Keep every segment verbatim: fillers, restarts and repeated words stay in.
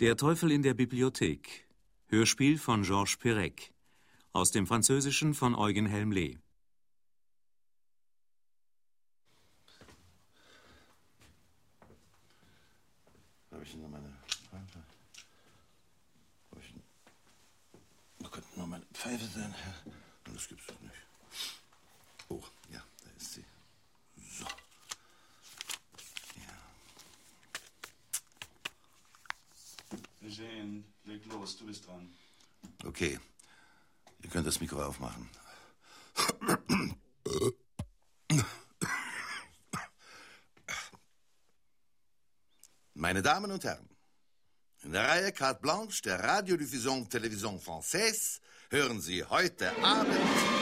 Der Teufel in der Bibliothek. Hörspiel von Georges Perec. Aus dem Französischen von Eugen Helmle. Habe ich denn noch meine Pfeife? Wo ich denn... Wo könnte noch meine Pfeife sein? Das gibt's doch nicht. Oh, ja, da ist sie. So. Ja. Eugene, leg los, du bist dran. Okay. Ihr könnt das Mikro aufmachen. Meine Damen und Herren, in der Reihe Carte Blanche der Radiodiffusion Télévision Française hören Sie heute Abend...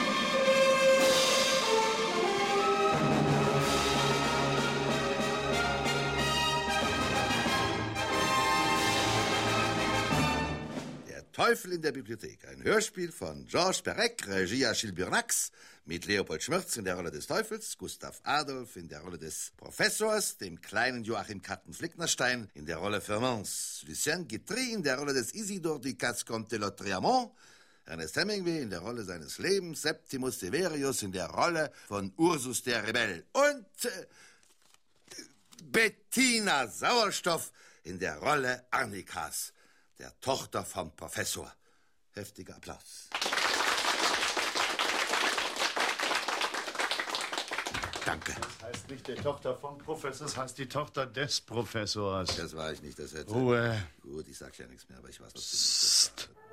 Teufel in der Bibliothek, ein Hörspiel von Georges Perec, Regie Achille Burnax, mit Leopold Schmürz in der Rolle des Teufels, Gustav Adolf in der Rolle des Professors, dem kleinen Joachim Katten-Flicknerstein in der Rolle Firmans, Lucien Guitry in der Rolle des Isidore Ducasse Comte de Lautréamont, Ernest Hemingway in der Rolle seines Lebens, Septimus Severius in der Rolle von Ursus der Rebell und äh, Bettina Sauerstoff in der Rolle Arnikas, der Tochter vom Professor. Heftiger Applaus. Danke. Das heißt nicht die Tochter vom Professor, das heißt die Tochter des Professors. Das war ich nicht, das hätte... Ruhe. Gut, ich sag ja nichts mehr, aber ich weiß trotzdem nicht.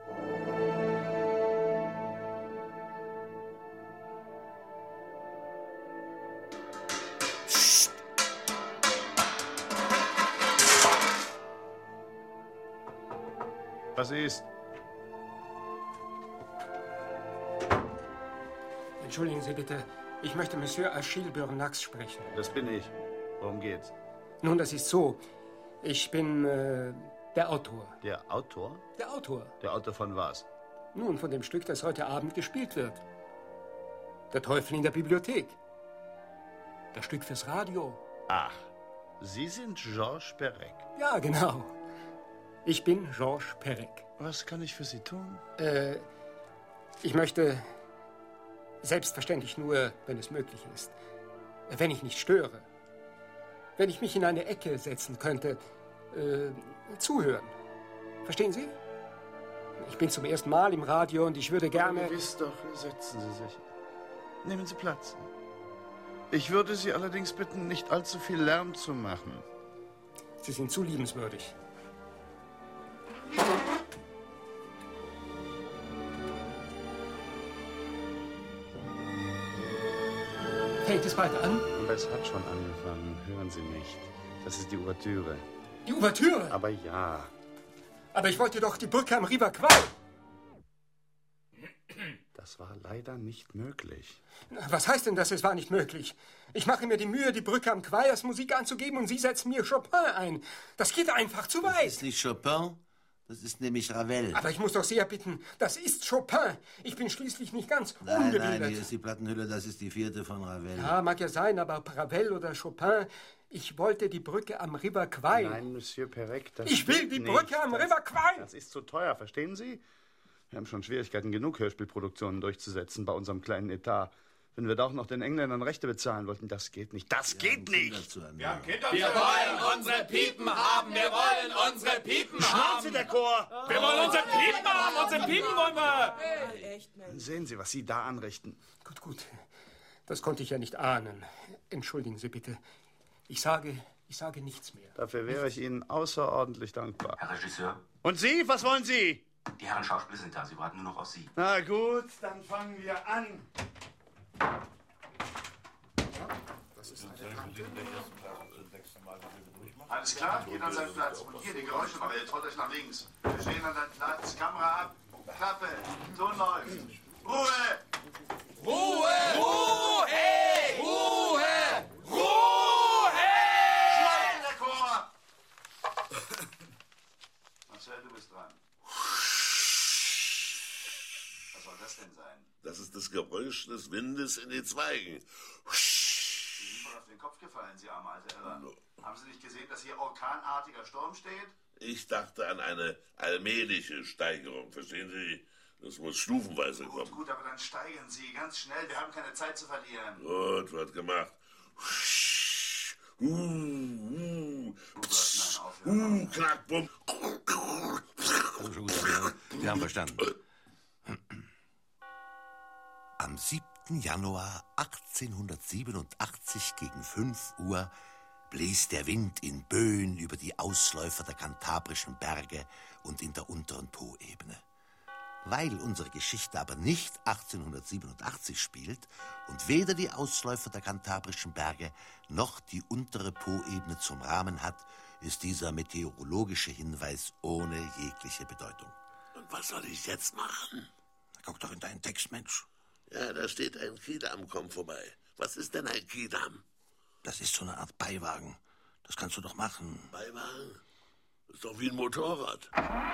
Was ist? Entschuldigen Sie bitte, ich möchte Monsieur Achille Burnax sprechen. Das bin ich. Worum geht's? Nun, das ist so. Ich bin äh, der Autor. Der Autor? Der Autor. Der Autor von was? Nun, von dem Stück, das heute Abend gespielt wird. Der Teufel in der Bibliothek. Das Stück fürs Radio. Ach, Sie sind Georges Perec. Ja, genau. Ich bin Georges Perec. Was kann ich für Sie tun? Äh, ich möchte selbstverständlich nur, wenn es möglich ist, wenn ich nicht störe, wenn ich mich in eine Ecke setzen könnte, äh, zuhören. Verstehen Sie? Ich bin zum ersten Mal im Radio und ich würde gerne... Gewiss doch, setzen Sie sich. Nehmen Sie Platz. Ich würde Sie allerdings bitten, nicht allzu viel Lärm zu machen. Sie sind zu liebenswürdig. Fängt es bald an? Aber es hat schon angefangen. Hören Sie nicht. Das ist die Ouvertüre. Die Ouvertüre? Aber ja. Aber ich wollte doch die Brücke am River Kwai. Das war leider nicht möglich. Was heißt denn das, es war nicht möglich? Ich mache mir die Mühe, die Brücke am Kwai als Musik anzugeben und Sie setzen mir Chopin ein. Das geht einfach zu weit. Das ist nicht Chopin, das ist nämlich Ravel. Aber ich muss doch sehr bitten, das ist Chopin. Ich bin schließlich nicht ganz nein, ungebildet. Nein, hier ist die Plattenhülle, das ist die vierte von Ravel. Ja, mag ja sein, aber Ravel oder Chopin, ich wollte die Brücke am River Kwai. Nein, Monsieur Perec, das Ich will die Brücke nicht. am das, River Kwai. Das ist zu teuer, verstehen Sie? Wir haben schon Schwierigkeiten genug, Hörspielproduktionen durchzusetzen bei unserem kleinen Etat. Wenn wir da auch noch den Engländern Rechte bezahlen wollten, das geht nicht. Das Wir geht nicht! Wir, haben Kinder wir wollen unsere Piepen haben! Wir wollen unsere Piepen haben! Schnauze, der Chor! Wir wollen unsere Piepen haben! Unsere Piepen wollen wir! Echt, Mensch. Sehen Sie, was Sie da anrichten. Gut, gut. Das konnte ich ja nicht ahnen. Entschuldigen Sie bitte. Ich sage, ich sage nichts mehr. Dafür wäre ich Ihnen außerordentlich dankbar. Herr Regisseur, Und Sie, was wollen Sie? die Herren Schauspieler sind da. Sie warten nur noch auf Sie. Na gut, dann fangen wir an. Alles klar, geht an seinen Platz. Und hier die Geräuschemacher, ihr traut euch nach links. Wir stehen an deinem Platz, Kamera ab, Klappe, Ton läuft. Ruhe! Ruhe! Ruhe! Ruhe! Ruhe! Schweig, der Chor! Marcel, du bist dran. Was soll das denn sein? Das ist das Geräusch des Windes in den Zweigen. Sie sind voll auf den Kopf gefallen, Sie arme alte Irre. No. Haben Sie nicht gesehen, dass hier orkanartiger Sturm steht? Ich dachte an eine allmähliche Steigerung, verstehen Sie? Das muss stufenweise kommen. Gut, gut, aber dann steigern Sie ganz schnell. Wir haben keine Zeit zu verlieren. Gut, wird gemacht. Uh, uh, uh, knack, bumm. Also schon gut, wir, wir haben verstanden. Am siebten Januar achtzehnhundertsiebenundachtzig gegen fünf Uhr blies der Wind in Böen über die Ausläufer der kantabrischen Berge und in der unteren Poebene. Weil unsere Geschichte aber nicht achtzehnhundertsiebenundachtzig spielt und weder die Ausläufer der kantabrischen Berge noch die untere Poebene zum Rahmen hat, ist dieser meteorologische Hinweis ohne jegliche Bedeutung. Und was soll ich jetzt machen? Guck doch in deinen Text, Mensch. Ja, da steht ein Kidam, komm vorbei. Was ist denn ein Kidam? Das ist so eine Art Beiwagen. Das kannst du doch machen. Beiwagen? Das ist doch wie ein Motorrad.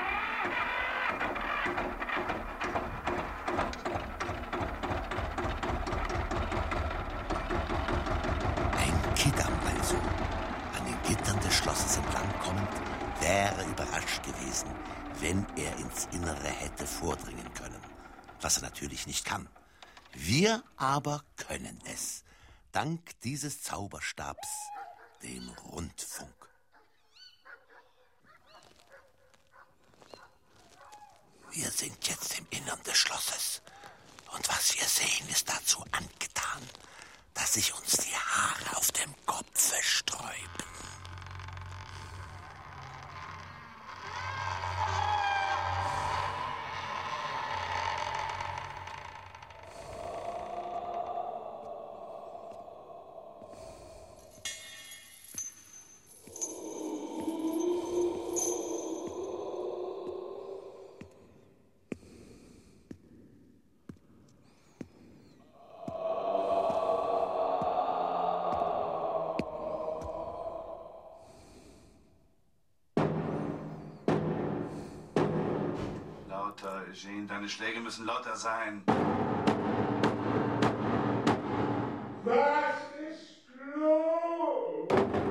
Ein Kidam also, an den Gittern des Schlosses entlang kommend, wäre überrascht gewesen, wenn er ins Innere hätte vordringen können. Was er natürlich nicht kann. Wir aber können es, dank dieses Zauberstabs, dem Rundfunk. Wir sind jetzt im Innern des Schlosses. Und was wir sehen, ist dazu angetan, dass sich uns die Haare auf dem Kopfe sträuben. Eugene, deine Schläge müssen lauter sein. Was ist los?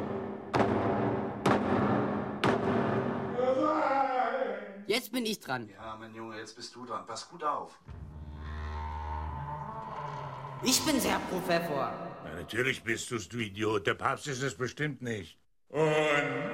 Jetzt bin ich dran. Ja, mein Junge, jetzt bist du dran. Pass gut auf. Ich bin's, Herr Professor. Na, natürlich bist du's, du Idiot. Der Papst ist es bestimmt nicht. Und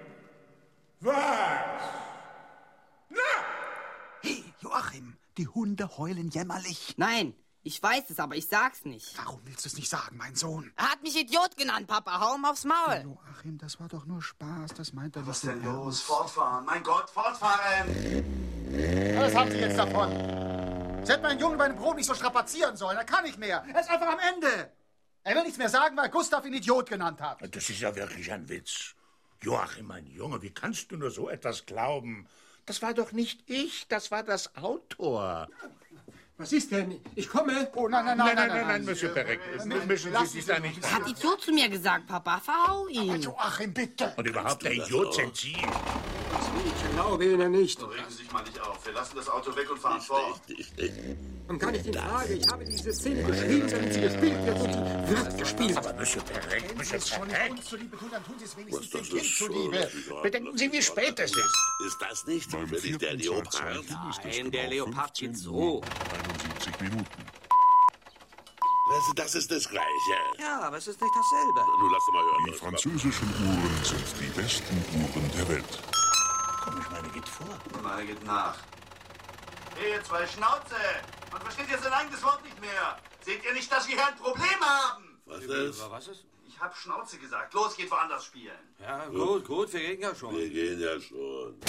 was? Na! Hey, Joachim, die Hunde heulen jämmerlich. Nein, ich weiß es, aber ich sag's nicht. Warum willst du es nicht sagen, mein Sohn? Er hat mich Idiot genannt, Papa. Hau ihm aufs Maul. Joachim, das war doch nur Spaß. Das meint er nicht. Was denn los? Fortfahren. Mein Gott, fortfahren! Was haben Sie jetzt davon? Sie hätten meinen Jungen bei dem Brot nicht so strapazieren sollen. Er kann nicht mehr. Er ist einfach am Ende. Er will nichts mehr sagen, weil Gustav ihn Idiot genannt hat. Das ist ja wirklich ein Witz. Joachim, mein Junge, wie kannst du nur so etwas glauben? Das war doch nicht ich, das war das Autor. Was ist denn? Ich komme. Oh, nein, nein, Nein, nein, nein, nein, nein, Monsieur Perec. Mischen Sie sich da nicht Er hat Idiot zu mir gesagt, Papa. Verhau ihn. Aber Joachim, bitte. Und überhaupt, der Idiot sind Sie. Ich glaube Ihnen nicht. So, regen Sie sich mal nicht auf. Wir lassen das Auto weg und fahren fort. Und kann ich die Frage, ich habe diese Szene geschrieben, damit sie gespielt wird und sie wird gespielt. Aber Monsieur Perec, Wenn Sie Monsieur es schon Perec. uns zuliebe tun, dann tun Sie es wenigstens Was, dem das Kind ist zuliebe. schon- Bedenken Sie, wie spät es ist. Ist das nicht zufällig der Leopard? Nein, der Leopard geht so. einundsiebzig Minuten. Also, das ist das Gleiche. Ja, aber es ist nicht dasselbe. Nun, lass doch mal hören. Die französischen Uhren sind die besten Uhren der Welt. Komm, ich meine, geht vor. Meine geht nach. Hey, ihr zwei Schnauze! Man versteht ja so lange das Wort nicht mehr. Seht ihr nicht, dass wir hier ein Problem haben? Was ist? Was ist? Ich hab Schnauze gesagt. Los, geht woanders spielen. Ja, gut, gut, wir gehen ja schon. Wir gehen ja schon.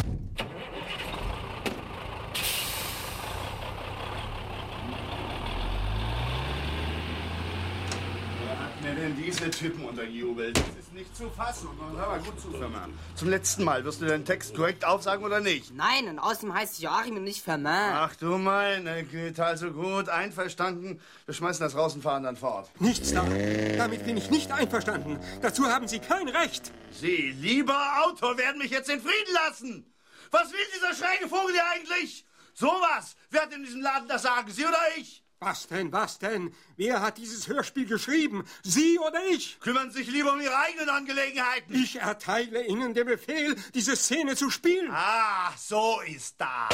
Wer hat mir denn diese Typen unterjubelt? Das ist nicht zu fassen. Hör mal gut zu, Firma. Zum letzten Mal. Wirst du deinen Text korrekt aufsagen oder nicht? Nein, und außerdem heißt Joachim und nicht Firmin. Ach du meine Güte, also gut, einverstanden. Wir schmeißen das raus und fahren dann fort. Nichts da. Damit bin ich nicht einverstanden. Dazu haben Sie kein Recht. Sie, lieber Autor, werden mich jetzt in Frieden lassen. Was will dieser schräge Vogel hier eigentlich? Sowas. Wer hat in diesem Laden das Sagen? Sie oder ich? Was denn, was denn? Wer hat dieses Hörspiel geschrieben? Sie oder ich? Kümmern Sie sich lieber um Ihre eigenen Angelegenheiten. Ich erteile Ihnen den Befehl, diese Szene zu spielen. Ah, so ist das.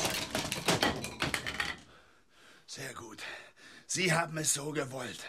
Sehr gut. Sie haben es so gewollt.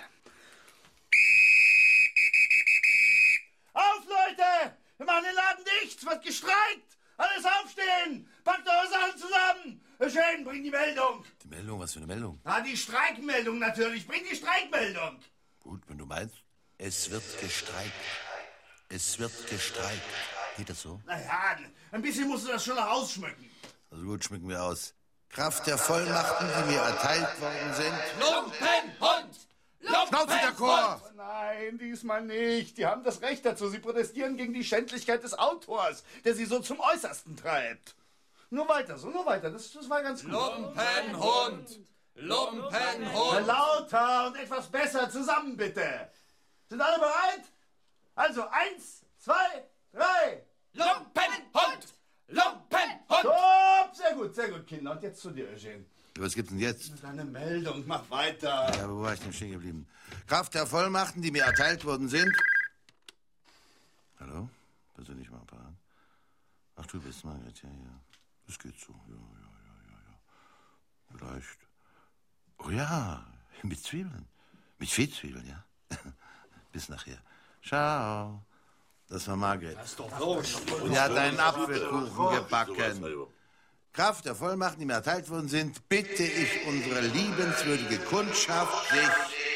Auf, Leute! Wir machen den Laden dicht! Es wird gestreikt! Alles aufstehen! Packt eure Sachen zusammen! Schön, bring die Meldung! Die Meldung? Was für eine Meldung? Ah, die Streikmeldung natürlich! Bring die Streikmeldung! Gut, wenn du meinst. Es wird gestreikt. Es wird gestreikt. Geht das so? Na ja, ein bisschen musst du das schon noch ausschmücken. Also gut, schmücken wir aus. Kraft der Vollmachten, die mir erteilt worden sind. Lumpenhund! Schnauze der Chor! Nein, diesmal nicht. Die haben das Recht dazu. Sie protestieren gegen die Schändlichkeit des Autors, der sie so zum Äußersten treibt. Nur weiter, so, nur weiter. Das, das war ganz gut. Lumpenhund! Lumpenhund! Lauter und etwas besser zusammen, bitte. Sind alle bereit? Also, eins, zwei, drei. Lumpenhund! Lumpenhund! Stopp! Sehr gut, sehr gut, Kinder. Und jetzt zu dir, Eugene. Was gibt's denn jetzt? Deine Meldung, mach weiter. Ja, aber wo war ich denn stehen geblieben? Kraft der Vollmachten, die mir erteilt worden sind. Hallo? Persönlich mal ein paar. Ach, du bist Margret, ja, ja. Das geht so. Ja, ja, ja, ja, ja. Vielleicht. Oh ja, mit Zwiebeln. Mit Viehzwiebeln, ja. Bis nachher. Ciao. Das war Margret. Das ist doch wurscht. Und er hat einen Apfelkuchen gebacken. Kraft der Vollmachten, die mir erteilt worden sind, bitte ich unsere liebenswürdige Kundschaft, sich...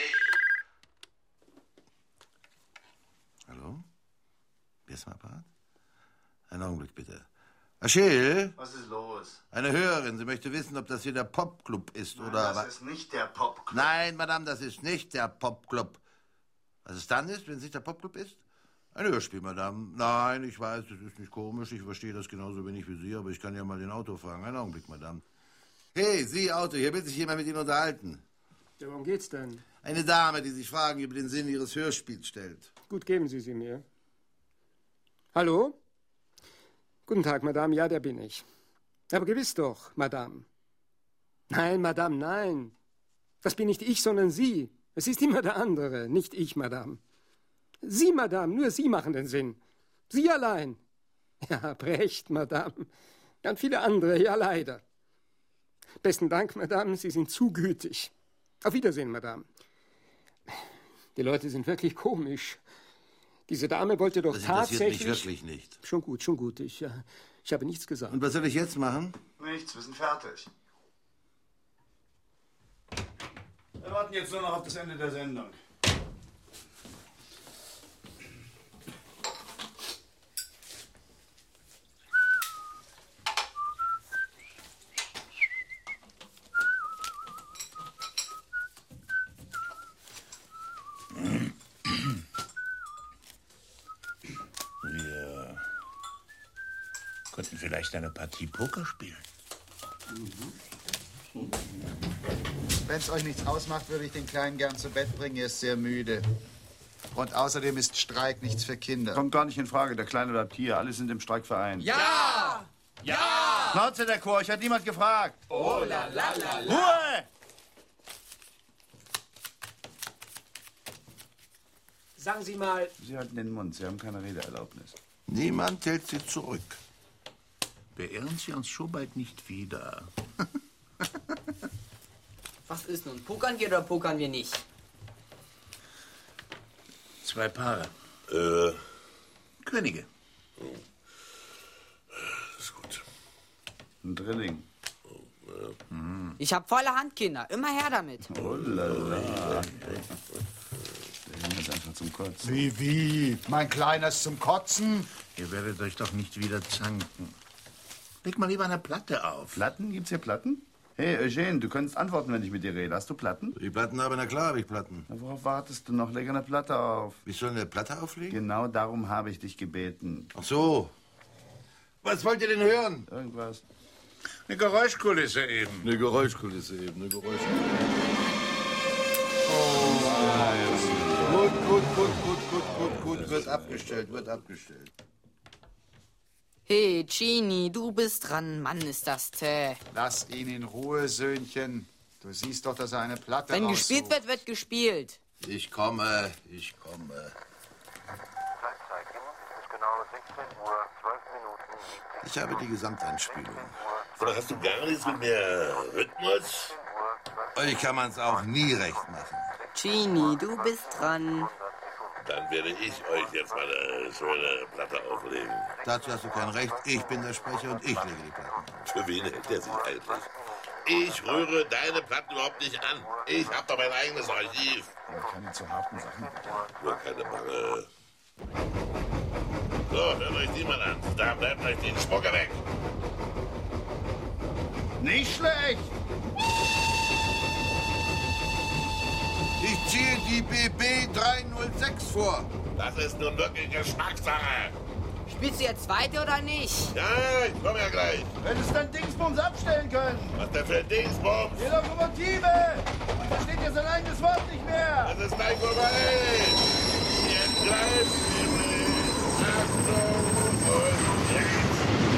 Hallo? Wer ist am Apparat? Einen Augenblick, bitte. Achille? Was ist los? Eine Hörerin. Sie möchte wissen, ob das hier der Popclub ist, Nein, oder... das ist nicht der Popclub. Nein, Madame, das ist nicht der Popclub. Was es dann ist, wenn es nicht der Popclub ist? Ein Hörspiel, Madame. Nein, ich weiß, das ist nicht komisch. Ich verstehe das genauso wenig wie Sie, aber ich kann ja mal den Auto fragen. Einen Augenblick, Madame. Hey, Sie, Auto, hier will sich jemand mit Ihnen unterhalten. Ja, worum geht's denn? Eine Dame, die sich Fragen über den Sinn Ihres Hörspiels stellt. Gut, geben Sie sie mir. Hallo? Guten Tag, Madame. Ja, der bin ich. Aber gewiss doch, Madame. Nein, Madame, nein. Das bin nicht ich, sondern Sie. Es ist immer der andere, nicht ich, Madame. Sie, Madame, nur Sie machen den Sinn. Sie allein. Ja, Brecht, Madame. Und viele andere, ja, leider. Besten Dank, Madame, Sie sind zu gütig. Auf Wiedersehen, Madame. Die Leute sind wirklich komisch. Diese Dame wollte doch das interessiert tatsächlich... mich wirklich nicht. Schon gut, schon gut. Ich, ja, ich habe nichts gesagt. Und was soll ich jetzt machen? Nichts, wir sind fertig. Wir warten jetzt nur noch auf das Ende der Sendung. Wir könnten vielleicht eine Partie Poker spielen. Wenn es euch nichts ausmacht, würde ich den Kleinen gern zu Bett bringen. Er ist sehr müde. Und außerdem ist Streik nichts für Kinder. Kommt gar nicht in Frage. Der Kleine bleibt hier. Alle sind im Streik vereint. Ja! Ja! Schnauze, der Chor. Ich hat niemand gefragt. Oh la la la la! Ruhe! Sagen Sie mal... Sie halten den Mund. Sie haben keine Redeerlaubnis. Niemand hält Sie zurück. Beehren Sie uns schon bald nicht wieder. Was ist nun? Pokern wir oder pokern wir nicht? Zwei Paare. Äh, Könige. ist gut. Ein Drilling. Ich hab volle Hand, Kinder. Immer her damit. Oh la la. Der ist einfach zum Kotzen. Wie, wie? Mein Kleiner ist zum Kotzen? Ihr werdet euch doch nicht wieder zanken. Leg mal lieber eine Platte auf. Platten? Gibt's hier Platten? Hey, Eugene, du könntest antworten, wenn ich mit dir rede. Hast du Platten? Die Platten haben, na klar habe ich Platten. Na, worauf wartest du noch? Leg eine Platte auf. Wie soll eine Platte auflegen? Genau darum habe ich dich gebeten. Ach so. Was wollt ihr denn hören? Irgendwas. Eine Geräuschkulisse eben. Eine Geräuschkulisse eben, eine Geräuschkulisse. Gut, gut, gut, gut, gut, gut, gut. Wird abgestellt, wird abgestellt. Hey, Genie, du bist dran. Mann, ist das zäh. Lass ihn in Ruhe, Söhnchen. Du siehst doch, dass er eine Platte Wenn raussucht. gespielt wird, wird gespielt. Ich komme, ich komme. Ich habe die Gesamteinspielung. Oder hast du gar nichts mit mehr Rhythmus? Euch kann man es auch nie recht machen. Genie, du bist dran. Dann werde ich euch jetzt mal eine schöne Platte auflegen. Dazu hast du kein Recht. Ich bin der Sprecher und ich lege die Platten. Für wen hält der sich eigentlich? Ich rühre deine Platten überhaupt nicht an. Ich hab doch mein eigenes Archiv. Keine zu harten Sachen. Nur keine Bange. So, hört euch die mal an. Da bleibt euch die Spucke weg. Nicht schlecht. Ich ziehe die B B drei null sechs vor. Das ist nun wirklich Geschmackssache. Spielst du jetzt weiter oder nicht? Ja, ich komme ja gleich. Hättest du dein Dingsbums abstellen können. Was denn für ein Dingsbums? Die Lokomotive. Man versteht ja sein eigenes Wort nicht mehr. Das ist gleich vorbei. Jetzt greift sie mich. Achtung und jetzt.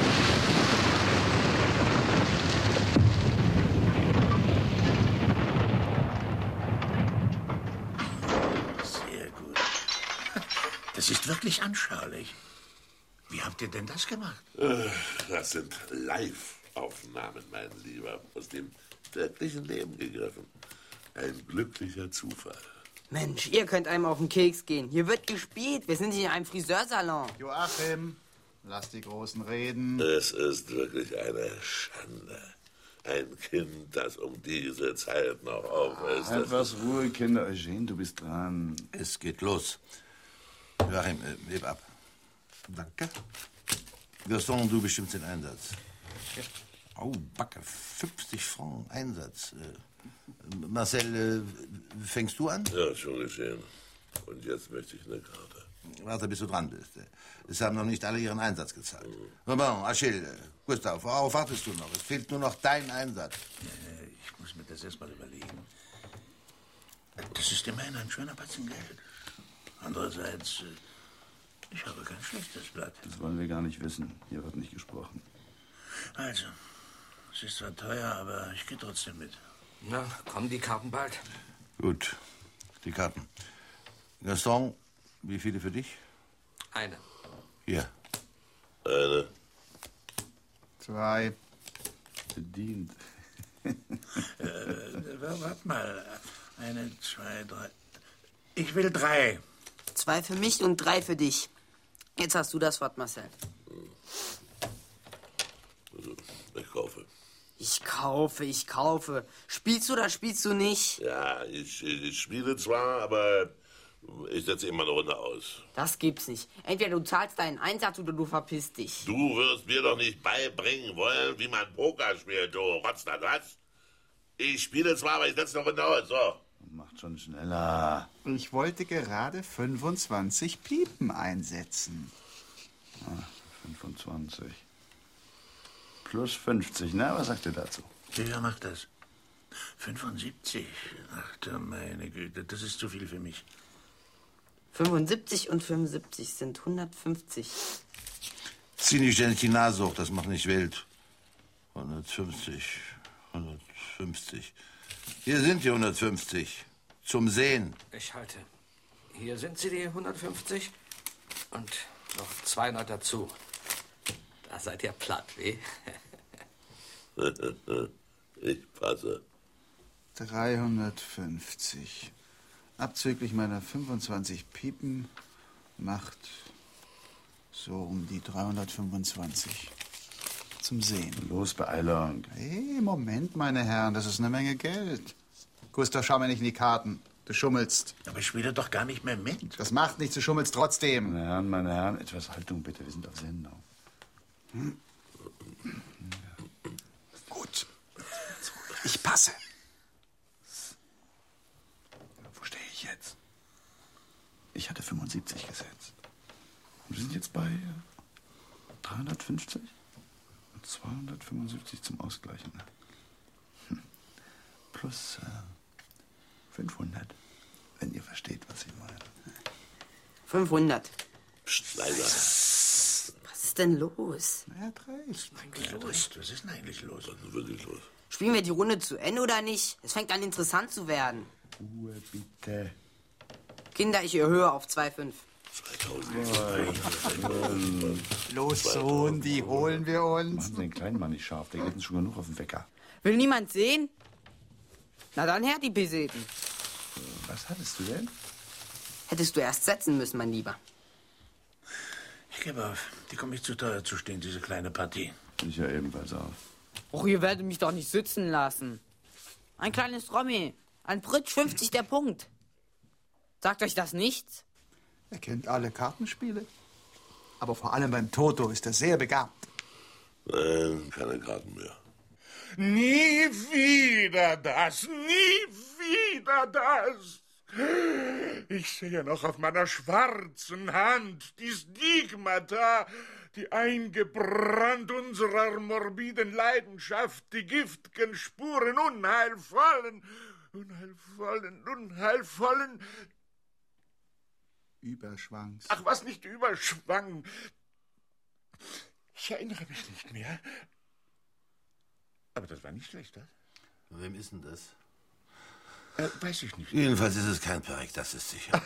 Sehr gut. Das ist wirklich anschaulich. Wie habt ihr denn das gemacht? Das sind Live-Aufnahmen, mein Lieber, aus dem wirklichen Leben gegriffen. Ein glücklicher Zufall. Mensch, ihr könnt einem auf den Keks gehen. Hier wird gespielt. Wir sind hier in einem Friseursalon. Joachim, lass die Großen reden. Es ist wirklich eine Schande. Ein Kind, das um diese Zeit noch auf ist. das Etwas Ruhe, Kinder. Eugene, du bist dran. Es geht los. Joachim, äh, heb ab. Danke. Gaston, du bestimmst den Einsatz. Oh, Backe, fünfzig Franken Einsatz. Äh, Marcel, äh, fängst du an? Ja, schon geschehen. Und jetzt möchte ich eine Karte. Warte, bis du dran bist. Es haben noch nicht alle ihren Einsatz gezahlt. Mhm. Bon, Achille, Gustav, worauf wartest du noch? Es fehlt nur noch dein Einsatz. Ich muss mir das erst mal überlegen. Das ist immerhin ein schöner Batzen Geld. Andererseits, ich habe kein schlechtes Blatt. Das wollen wir gar nicht wissen. Hier wird nicht gesprochen. Also, es ist zwar teuer, aber ich gehe trotzdem mit. Na, kommen die Karten bald? Gut, die Karten. Gaston, wie viele für dich? Eine. Hier. Eine. Zwei. Bedient. äh, warte mal. Eine, zwei, drei. Ich will drei. Zwei für mich und drei für dich. Jetzt hast du das Wort, Marcel. Ich kaufe. Ich kaufe, ich kaufe. Spielst du oder spielst du nicht? Ja, ich, ich spiele zwar, aber ich setze immer eine Runde aus. Das gibt's nicht. Entweder du zahlst deinen Einsatz oder du verpisst dich. Du wirst mir doch nicht beibringen wollen, wie man Poker spielt, du Rotzler, was? Ich spiele zwar, aber ich setze eine Runde aus, so. Macht schon schneller. Ich wollte gerade fünfundzwanzig Piepen einsetzen. Ah, fünfundzwanzig. Plus fünfzig, na, was sagt ihr dazu? Wer macht das? fünfundsiebzig. Ach du meine Güte, das ist zu viel für mich. fünfundsiebzig und fünfundsiebzig sind hundertfünfzig. Zieh nicht ständig die Nase hoch, das macht nicht wild. hundertfünfzig, hundertfünfzig. Hier sind die hundertfünfzig. Zum Sehen. Ich halte. Hier sind sie, die hundertfünfzig. Und noch zweihundert dazu. Da seid ihr platt, wie? Ich passe. dreihundertfünfzig. Abzüglich meiner fünfundzwanzig Piepen macht so um die dreihundertfünfundzwanzig. Zum Sehen. Los, Beeilung. Hey, Moment, meine Herren, das ist eine Menge Geld. Gustav, schau mir nicht in die Karten. Du schummelst. Aber ich spiele doch gar nicht mehr mit. Das macht nichts, du schummelst trotzdem. Meine Herren, meine Herren, etwas Haltung bitte, wir sind auf Sendung. Hm? Gut. Ich passe. Wo stehe ich jetzt? Ich hatte fünfundsiebzig gesetzt. Und wir sind jetzt bei dreihundertfünfzig und zweihundertfünfundsiebzig zum Ausgleichen. Hm. Plus äh, fünfhundert, wenn ihr versteht, was ich meine. fünfhundert. Psst, leiser. Was ist denn los? Er hat recht. Was ist denn eigentlich los? Was ist denn eigentlich los? Was ist wirklich los? Spielen wir die Runde zu Ende oder nicht? Es fängt an interessant zu werden. Ruhe, bitte. Kinder, ich erhöhe auf zwei Komma fünf. Los, Sohn, die holen wir uns. Machen Sie den kleinen Mann nicht scharf, der geht uns schon genug auf den Wecker. Will niemand sehen? Na dann her, die Peseten. Was hattest du denn? Hättest du erst setzen müssen, mein Lieber. Ich gebe auf. Die kommt mir zu teuer zu stehen, diese kleine Partie. Ich ja ebenfalls auf. Och, ihr werdet mich doch nicht sitzen lassen. Ein kleines Rommi. Ein Pritsch fünfzig der Punkt. Sagt euch das nichts? Er kennt alle Kartenspiele. Aber vor allem beim Toto ist er sehr begabt. Nein, keine Karten mehr. Nie wieder das, nie wieder das. Ich sehe noch auf meiner schwarzen Hand die Stigmata, die eingebrannt unserer morbiden Leidenschaft, die giftgen Spuren unheilvollen, unheilvollen, unheilvollen... Überschwangs. Ach, was nicht Überschwang. Ich erinnere mich nicht mehr. Aber das war nicht schlecht, das? Von wem ist denn das? Äh, weiß ich nicht. Jedenfalls ist es kein Perek, das ist sicher.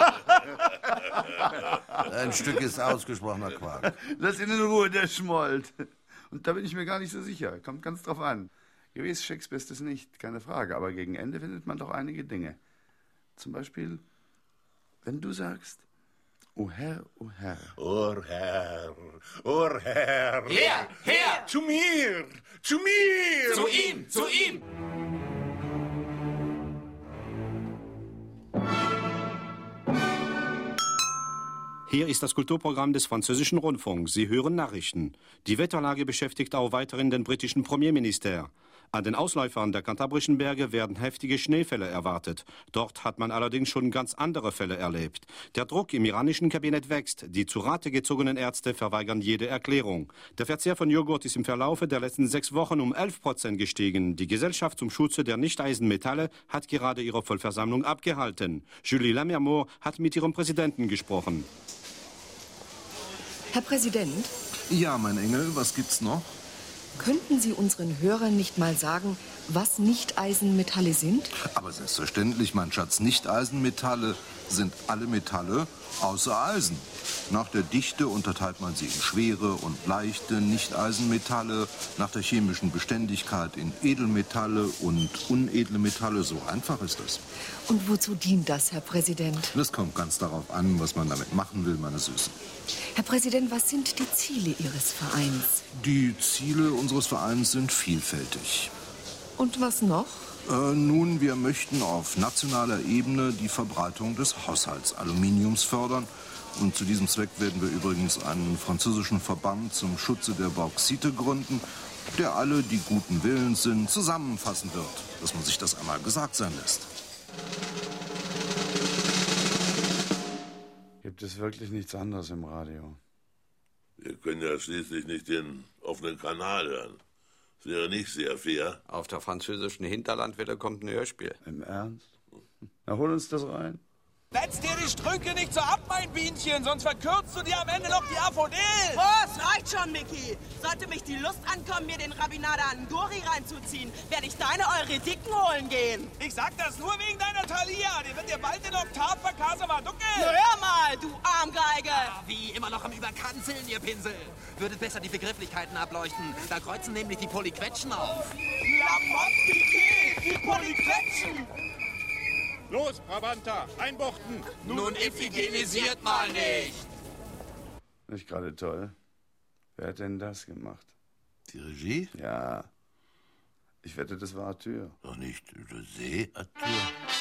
Ein Stück ist ausgesprochener Quark. Lass ihn in Ruhe, der schmollt. Und da bin ich mir gar nicht so sicher. Kommt ganz drauf an. Gewiss, Shakespeare ist es nicht, keine Frage. Aber gegen Ende findet man doch einige Dinge. Zum Beispiel, wenn du sagst, O Herr, o Herr. O Herr, o Herr. Her, her! Zu mir, zu mir! Zu ihm, zu ihm! Hier ist das Kulturprogramm des französischen Rundfunks. Sie hören Nachrichten. Die Wetterlage beschäftigt auch weiterhin den britischen Premierminister. An den Ausläufern der kantabrischen Berge werden heftige Schneefälle erwartet. Dort hat man allerdings schon ganz andere Fälle erlebt. Der Druck im iranischen Kabinett wächst. Die zu Rate gezogenen Ärzte verweigern jede Erklärung. Der Verzehr von Joghurt ist im Verlaufe der letzten sechs Wochen um elf Prozent gestiegen. Die Gesellschaft zum Schutze der Nicht-Eisenmetalle hat gerade ihre Vollversammlung abgehalten. Julie Lamermoor hat mit ihrem Präsidenten gesprochen. Herr Präsident? Ja, mein Engel, was gibt's noch? Könnten Sie unseren Hörern nicht mal sagen, was Nicht-Eisenmetalle sind? Aber selbstverständlich, mein Schatz, Nicht-Eisenmetalle sind alle Metalle außer Eisen. Nach der Dichte unterteilt man sie in schwere und leichte Nicht-Eisenmetalle, nach der chemischen Beständigkeit in Edelmetalle und unedle Metalle. So einfach ist das. Und wozu dient das, Herr Präsident? Das kommt ganz darauf an, was man damit machen will, meine Süßen. Herr Präsident, was sind die Ziele Ihres Vereins? Die Ziele unseres Vereins sind vielfältig. Und was noch? Äh, nun, wir möchten auf nationaler Ebene die Verbreitung des Haushaltsaluminiums fördern. Und zu diesem Zweck werden wir übrigens einen französischen Verband zum Schutze der Bauxite gründen, der alle, die guten Willens sind, zusammenfassen wird, dass man sich das einmal gesagt sein lässt. Gibt es wirklich nichts anderes im Radio? Wir können ja schließlich nicht den offenen Kanal hören. Das wäre nicht sehr fair. Auf der französischen Hinterlandwelle kommt ein Hörspiel. Im Ernst? Na, hol uns das rein. Wetz dir die Strünke nicht so ab, mein Bienchen, sonst verkürzt du dir am Ende noch die Aphodel. Oh, es reicht schon, Micky. Sollte mich die Lust ankommen, mir den Rabinade Anguri reinzuziehen, werde ich deine Euretiken holen gehen. Ich sag das nur wegen deiner Thalia. Die wird dir bald den Oktav verkase Maducke. Hör mal, du Armgeige. Ah, wie, immer noch am Überkanzeln, ihr Pinsel. Würdet besser die Begrifflichkeiten ableuchten. Da kreuzen nämlich die Polyquetschen auf. Lamotte, die Polyquetschen. Los, Brabanta, einbuchten! Nun epigенisiert mal nicht! Nicht gerade toll. Wer hat denn das gemacht? Die Regie? Ja. Ich wette, das war Arthur. Doch nicht José Arthur.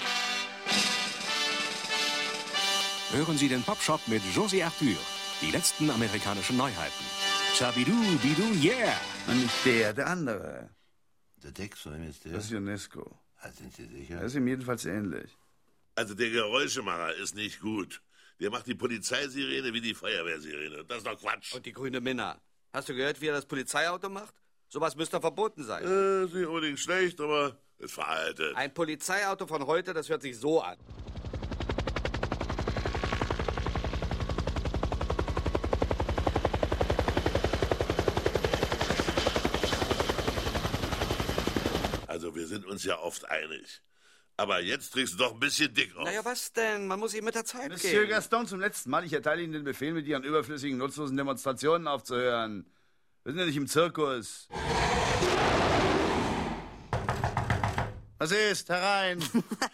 Hören Sie den Popshop mit José Arthur. Die letzten amerikanischen Neuheiten. Chabidou, bidou, yeah! Und nicht der, der andere. Der Text von wem ist der? Das ist UNESCO. Ah, sind Sie sicher? Er ist ihm jedenfalls ähnlich. Also der Geräuschemacher ist nicht gut. Der macht die Polizeisirene wie die Feuerwehrsirene. Das ist doch Quatsch. Und die grüne Minna. Hast du gehört, wie er das Polizeiauto macht? Sowas müsste verboten sein. Äh, ist nicht unbedingt schlecht, aber ist veraltet. Ein Polizeiauto von heute, das hört sich so an. sind uns ja oft einig. Aber jetzt trägst du doch ein bisschen dick auf. Naja, was denn? Man muss ihm mit der Zeit Monsieur gehen. Gaston, zum letzten Mal, ich erteile Ihnen den Befehl, mit Ihren überflüssigen, nutzlosen Demonstrationen aufzuhören. Wir sind ja nicht im Zirkus. Was ist? Herein!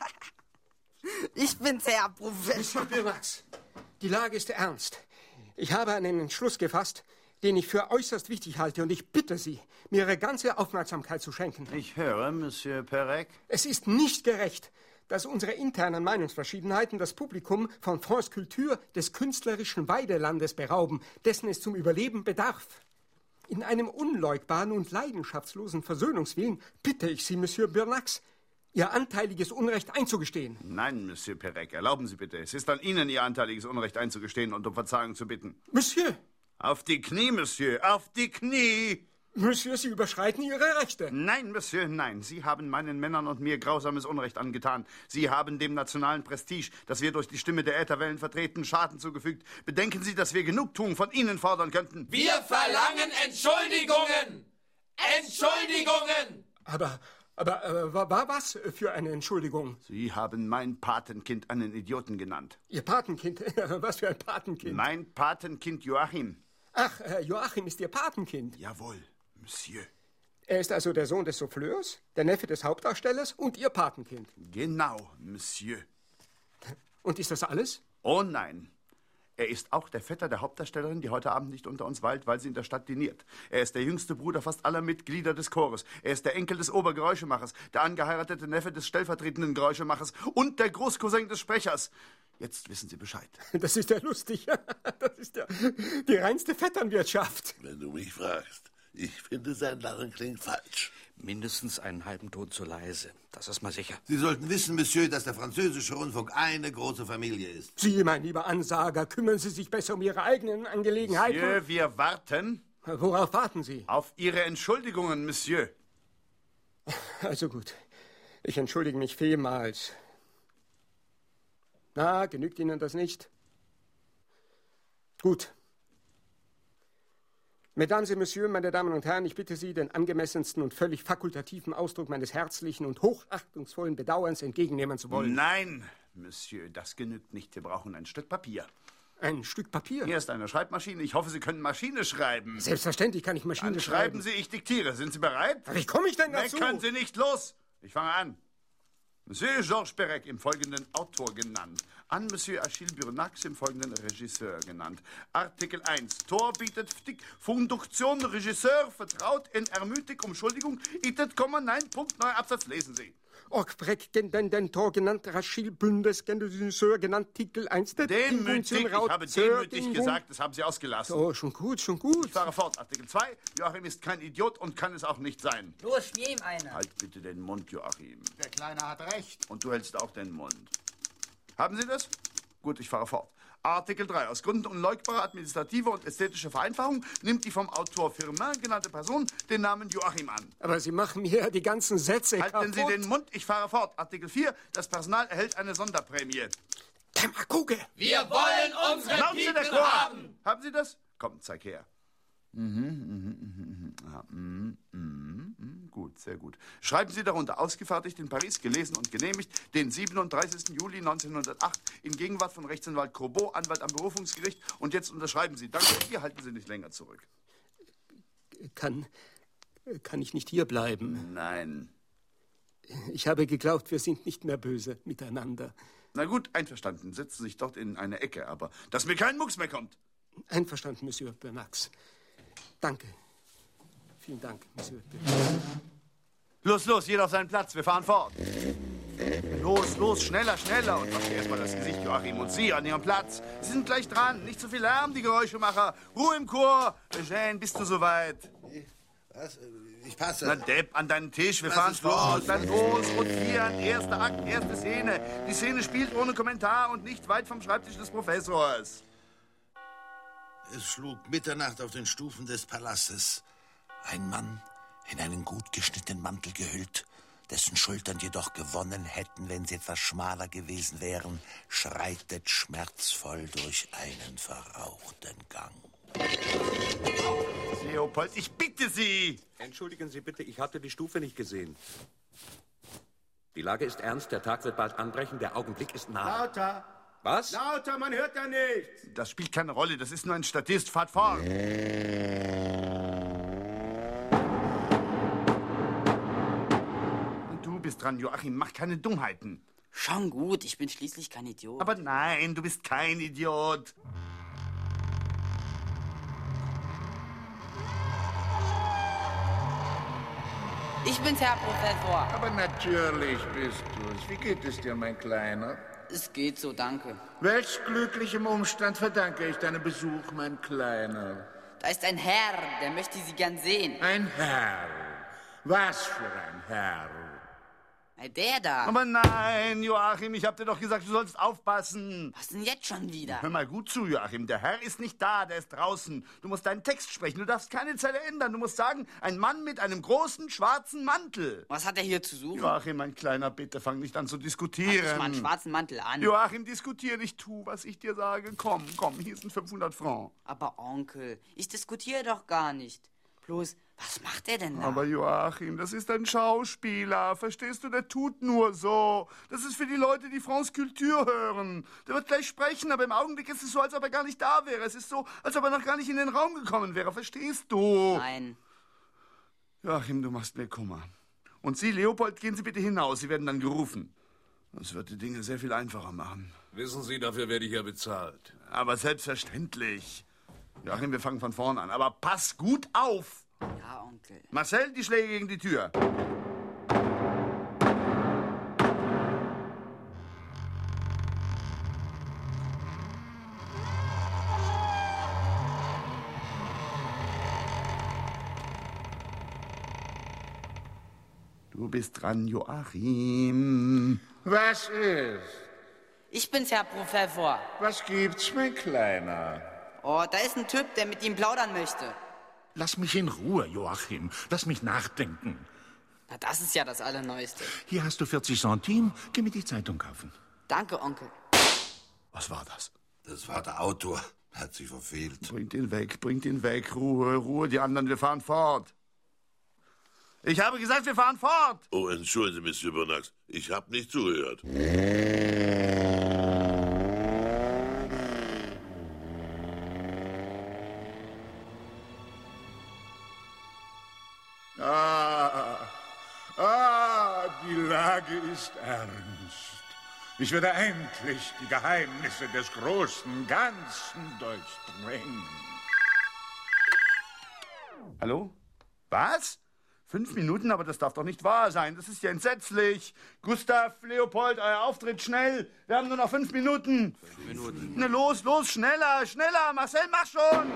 Ich bin's, Herr Professor. Monsieur Birnax, die Lage ist ernst. Ich habe einen Entschluss gefasst, den ich für äußerst wichtig halte, und ich bitte Sie, mir Ihre ganze Aufmerksamkeit zu schenken. Ich höre, Monsieur Perec. Es ist nicht gerecht, dass unsere internen Meinungsverschiedenheiten das Publikum von France Culture des künstlerischen Weidelandes berauben, dessen es zum Überleben bedarf. In einem unleugbaren und leidenschaftslosen Versöhnungswillen bitte ich Sie, Monsieur Birnax, Ihr anteiliges Unrecht einzugestehen. Nein, Monsieur Perec, erlauben Sie bitte. Es ist an Ihnen, Ihr anteiliges Unrecht einzugestehen und um Verzeihung zu bitten. Monsieur! Auf die Knie, Monsieur, auf die Knie! Monsieur, Sie überschreiten Ihre Rechte. Nein, Monsieur, nein. Sie haben meinen Männern und mir grausames Unrecht angetan. Sie haben dem nationalen Prestige, das wir durch die Stimme der Ätherwellen vertreten, Schaden zugefügt. Bedenken Sie, dass wir Genugtuung von Ihnen fordern könnten. Wir verlangen Entschuldigungen! Entschuldigungen! Aber, aber, äh, war was für eine Entschuldigung? Sie haben mein Patenkind einen Idioten genannt. Ihr Patenkind? Was für ein Patenkind? Mein Patenkind Joachim. Ach, äh, Joachim ist Ihr Patenkind? Jawohl, Monsieur. Er ist also der Sohn des Souffleurs, der Neffe des Hauptdarstellers und Ihr Patenkind? Genau, Monsieur. Und ist das alles? Oh nein. Er ist auch der Vetter der Hauptdarstellerin, die heute Abend nicht unter uns weilt, weil sie in der Stadt diniert. Er ist der jüngste Bruder fast aller Mitglieder des Chores. Er ist der Enkel des Obergeräuschemachers, der angeheiratete Neffe des stellvertretenden Geräuschemachers und der Großcousin des Sprechers. Jetzt wissen Sie Bescheid. Das ist ja lustig. Das ist ja die reinste Vetternwirtschaft. Wenn du mich fragst, ich finde, sein Lachen klingt falsch. Mindestens einen halben Ton zu leise. Das ist mal sicher. Sie sollten wissen, Monsieur, dass der französische Rundfunk eine große Familie ist. Sie, mein lieber Ansager, kümmern Sie sich besser um Ihre eigenen Angelegenheiten. Monsieur, wir warten. Worauf warten Sie? Auf Ihre Entschuldigungen, Monsieur. Also gut. Ich entschuldige mich vielmals. Na, genügt Ihnen das nicht? Gut. Mesdames et Messieurs, meine Damen und Herren, ich bitte Sie, den angemessensten und völlig fakultativen Ausdruck meines herzlichen und hochachtungsvollen Bedauerns entgegennehmen zu wollen. Nein, Monsieur, das genügt nicht. Wir brauchen ein Stück Papier. Ein Stück Papier? Hier ist eine Schreibmaschine. Ich hoffe, Sie können Maschine schreiben. Selbstverständlich kann ich Maschine Dann schreiben. schreiben Sie, ich diktiere. Sind Sie bereit? Aber wie komme ich denn dazu? Meckern Sie nicht, los! Ich fange an. Monsieur Georges Perec, im Folgenden Autor genannt. An Monsieur Achille Birnax, im Folgenden Regisseur genannt. Artikel eins. Tor bietet Ftik, Funduktion, Regisseur, vertraut, en ermütig, um Entschuldigung, itet, Komma, nein, Punkt, neuer Absatz, lesen Sie. Och, Breck, den, den, den Tor genannt, Rachil Bundes, Regisseur genannt, Titel eins. Demütig, ich habe demütig gesagt, das haben Sie ausgelassen. Oh, schon gut, schon gut. Ich fahre fort, Artikel zwei. Joachim ist kein Idiot und kann es auch nicht sein. Los, spiel ihm eine. Halt bitte den Mund, Joachim. Der Kleine hat recht. Und du hältst auch den Mund. Haben Sie das? Gut, ich fahre fort. Artikel drei. Aus Gründen unleugbarer administrativer und ästhetischer Vereinfachung nimmt die vom Autor Firmin genannte Person den Namen Joachim an. Aber Sie machen mir ja die ganzen Sätze Halten kaputt. Sie den Mund, ich fahre fort. Artikel vier. Das Personal erhält eine Sonderprämie. Demagoge! Wir wollen unsere Laut Sie, der Titel Chor! haben! Haben Sie das? Komm, zeig her. Mhm, mhm, mhm, mhm. Ah, mhm, mhm, mhm. Gut, sehr gut. Schreiben Sie darunter, ausgefertigt in Paris, gelesen und genehmigt, den siebenunddreißigsten Juli neunzehnhundertacht, in Gegenwart von Rechtsanwalt Courbot, Anwalt am Berufungsgericht. Und jetzt unterschreiben Sie. Danke, hier halten Sie nicht länger zurück. Kann, kann ich nicht hier bleiben? Nein. Ich habe geglaubt, wir sind nicht mehr böse miteinander. Na gut, einverstanden. Setzen Sie sich dort in eine Ecke, aber dass mir kein Mucks mehr kommt. Einverstanden, Monsieur Birnax. Danke. Vielen Dank, Monsieur Birnax. Los, los, jeder auf seinen Platz. Wir fahren fort. Los, los, schneller, schneller. Und waschen erst mal das Gesicht, Joachim, und Sie an Ihrem Platz. Sie sind gleich dran. Nicht zu viel Lärm, die Geräuschemacher. Ruhe im Chor. Eugène, bist du soweit? Was? Ich passe. Na, Depp, an deinen Tisch. Wir Was fahren ist fort. los? Dann los. Und hier ein erster Akt, erste Szene. Die Szene spielt ohne Kommentar und nicht weit vom Schreibtisch des Professors. Es schlug Mitternacht auf den Stufen des Palastes. Ein Mann, in einen gut geschnittenen Mantel gehüllt, dessen Schultern jedoch gewonnen hätten, wenn sie etwas schmaler gewesen wären, schreitet schmerzvoll durch einen verrauchten Gang. Leopold, ich bitte Sie! Entschuldigen Sie bitte, ich hatte die Stufe nicht gesehen. Die Lage ist ernst, der Tag wird bald anbrechen, der Augenblick ist nahe. Lauter! Was? Lauter, man hört da nichts! Das spielt keine Rolle, das ist nur ein Statist. Fahrt fort! Und du bist dran, Joachim, mach keine Dummheiten. Schon gut, ich bin schließlich kein Idiot. Aber nein, du bist kein Idiot. Ich bin's, Herr Professor. Aber natürlich bist du's. Wie geht es dir, mein Kleiner? Es geht so, danke. Welch glücklichem Umstand verdanke ich deinen Besuch, mein Kleiner? Da ist ein Herr, der möchte Sie gern sehen. Ein Herr? Was für ein Herr? Der da. Aber nein, Joachim, ich hab dir doch gesagt, du sollst aufpassen. Was denn jetzt schon wieder? Hör mal gut zu, Joachim. Der Herr ist nicht da, der ist draußen. Du musst deinen Text sprechen. Du darfst keine Zeile ändern. Du musst sagen, ein Mann mit einem großen schwarzen Mantel. Was hat er hier zu suchen? Joachim, mein Kleiner, bitte fang nicht an zu diskutieren. Hat ich mal einen schwarzen Mantel an. Joachim, diskutier nicht, tu, was ich dir sage. Komm, komm, hier sind fünfhundert Francs. Aber Onkel, ich diskutiere doch gar nicht. Bloß, was macht er denn da? Aber Joachim, das ist ein Schauspieler, verstehst du? Der tut nur so. Das ist für die Leute, die France Culture hören. Der wird gleich sprechen, aber im Augenblick ist es so, als ob er gar nicht da wäre. Es ist so, als ob er noch gar nicht in den Raum gekommen wäre, verstehst du? Nein. Joachim, du machst mir Kummer. Und Sie, Leopold, gehen Sie bitte hinaus, Sie werden dann gerufen. Das wird die Dinge sehr viel einfacher machen. Wissen Sie, dafür werde ich ja bezahlt. Aber selbstverständlich. Joachim, wir fangen von vorne an. Aber pass gut auf! Ja, Onkel. Marcel, die Schläge gegen die Tür. Du bist dran, Joachim. Was ist? Ich bin's, Herr Professor. Was gibt's, mein Kleiner? Oh, da ist ein Typ, der mit ihm plaudern möchte. Lass mich in Ruhe, Joachim. Lass mich nachdenken. Na, das ist ja das Allerneueste. Hier hast du vierzig Centime. Geh mir die Zeitung kaufen. Danke, Onkel. Was war das? Das war der Autor. Hat sich verfehlt. Bringt ihn weg, bringt ihn weg. Ruhe, Ruhe, die anderen, wir fahren fort. Ich habe gesagt, wir fahren fort. Oh, entschuldigen Sie, Monsieur Bernax. Ich habe nicht zugehört. Ah, ah, die Lage ist ernst. Ich werde endlich die Geheimnisse des großen Ganzen durchdringen. Hallo? Was? Fünf Minuten? Aber das darf doch nicht wahr sein. Das ist ja entsetzlich. Gustav, Leopold, euer Auftritt schnell. Wir haben nur noch fünf Minuten. Fünf Minuten. Na los, los, schneller, schneller. Marcel, mach schon.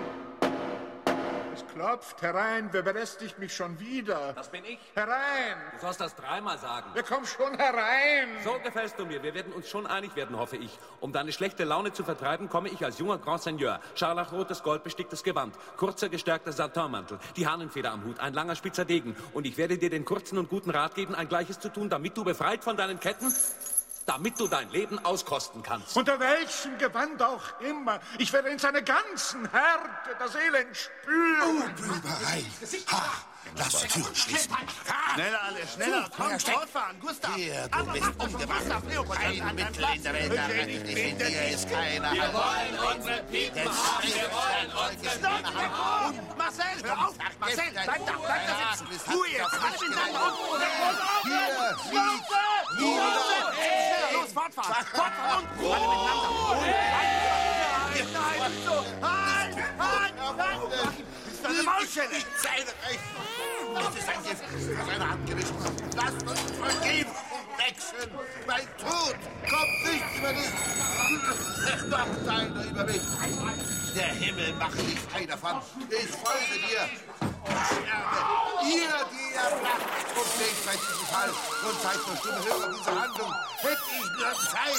Es klopft herein. Wer belästigt mich schon wieder? Das bin ich. Herein. Du sollst das dreimal sagen. Wir kommen schon herein. So gefällst du mir. Wir werden uns schon einig werden, hoffe ich. Um deine schlechte Laune zu vertreiben, komme ich als junger Grand Seigneur. Scharlachrotes, goldbesticktes Gewand, kurzer, gestärkter Satinmantel, die Hahnenfeder am Hut, ein langer, spitzer Degen. Und ich werde dir den kurzen und guten Rat geben, ein Gleiches zu tun, damit du befreit von deinen Ketten, damit du dein Leben auskosten kannst. Unter welchem Gewand auch immer. Ich werde in seiner ganzen Härte das Elend spüren. Oh, Blüberei. Ha, lass die Tür schließen. Schneller, alle, schneller. Komm, fortfahren, Gustav. Hier, du bist umgebracht. Kein Mittel in der Welt, da renne ich nicht hin. Hier ist keiner. Wir wollen unsere Piepen haben. Wir wollen unsere Stopp! Marcel, hör auf! Marcel, bleib da, bleib da sitzen. Ruhe jetzt, halt den Sack auf! Hier, Hier, hier! Los, fortfahren! Fortfahren und Ruhe! Alle miteinander! Nein, nein, so! Halt, halt, nein! Das ist eine Maulschelle! Nicht seine Rechnung! Das ist ein Gift aus seiner Hand gewischt. Lasst uns Vergebung wechseln! Mein Tod kommt nicht über dich! Doch deiner über mich! Der Himmel mache dich frei davon! Ich folge dir! Sterbe! Ihr, die ihr lacht und legt bei diesem Fall und seid nur stumme Hörer dieser Handlung, hätte ich nur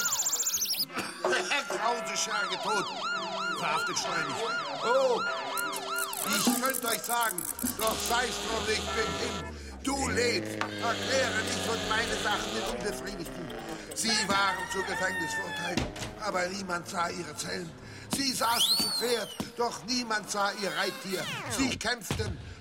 Zeit! Der grause Scherge tot! Verhaftet schleunig! Oh! Ich könnte euch sagen, doch sei's drum, ich bin hin. Du lebst, erkläre dich und meine Sachen den Unbefriedigten. Sie waren zu Gefängnis verurteilt, aber niemand sah ihre Zellen. Sie saßen zu Pferd, doch niemand sah ihr Reittier. Sie kämpften,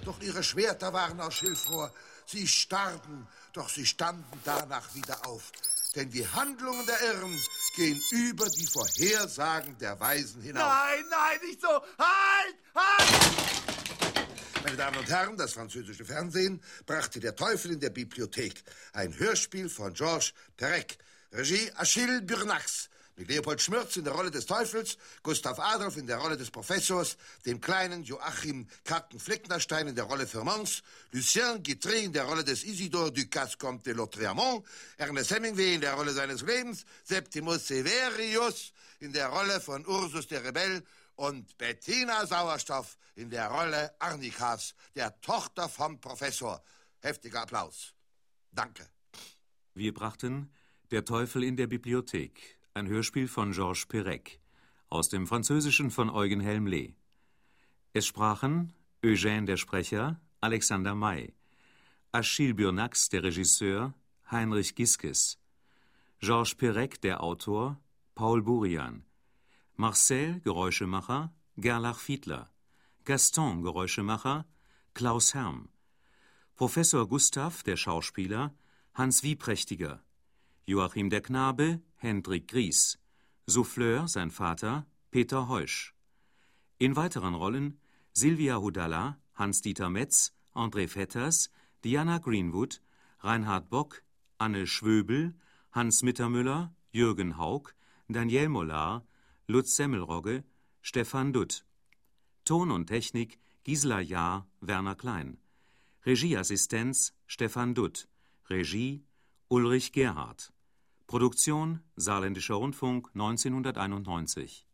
Doch ihre Schwerter waren aus Schilfrohr. Sie starben, doch sie standen danach wieder auf. Denn die Handlungen der Irren gehen über die Vorhersagen der Weisen hinaus. Nein, nein, nicht so. Halt, halt! Meine Damen und Herren, das französische Fernsehen brachte Der Teufel in der Bibliothek. Ein Hörspiel von Georges Perec. Regie Achille Burnax. Mit Leopold Schmürz in der Rolle des Teufels, Gustav Adolf in der Rolle des Professors, dem kleinen Joachim Karten-Flecknerstein in der Rolle Firmans, Lucien Guitry in der Rolle des Isidore Ducasse Comte de Lautréamont, Ernest Hemingway in der Rolle seines Lebens, Septimus Severius in der Rolle von Ursus der Rebell und Bettina Sauerstoff in der Rolle Arnikas, der Tochter vom Professor. Heftiger Applaus. Danke. Wir brachten Der Teufel in der Bibliothek, ein Hörspiel von Georges Perec, aus dem Französischen von Eugen Helmle. Es sprachen Eugène der Sprecher, Alexander May, Achille Burnax der Regisseur, Heinrich Giskes, Georges Perec der Autor, Paul Burian, Marcel Geräuschemacher, Gerlach Fiedler, Gaston Geräuschemacher, Klaus Herm, Professor Gustav der Schauspieler, Hans Wieprächtiger, Joachim der Knabe, Hendrik Gries, Souffleur, sein Vater, Peter Heusch. In weiteren Rollen Silvia Hudalla, Hans-Dieter Metz, André Vetters, Diana Greenwood, Reinhard Bock, Anne Schwöbel, Hans Mittermüller, Jürgen Haug, Daniel Mollar, Lutz Semmelrogge, Stefan Dutt. Ton und Technik Gisela Jahr, Werner Klein. Regieassistenz Stefan Dutt. Regie Ulrich Gerhardt. Produktion Saarländischer Rundfunk neunzehnhunderteinundneunzig.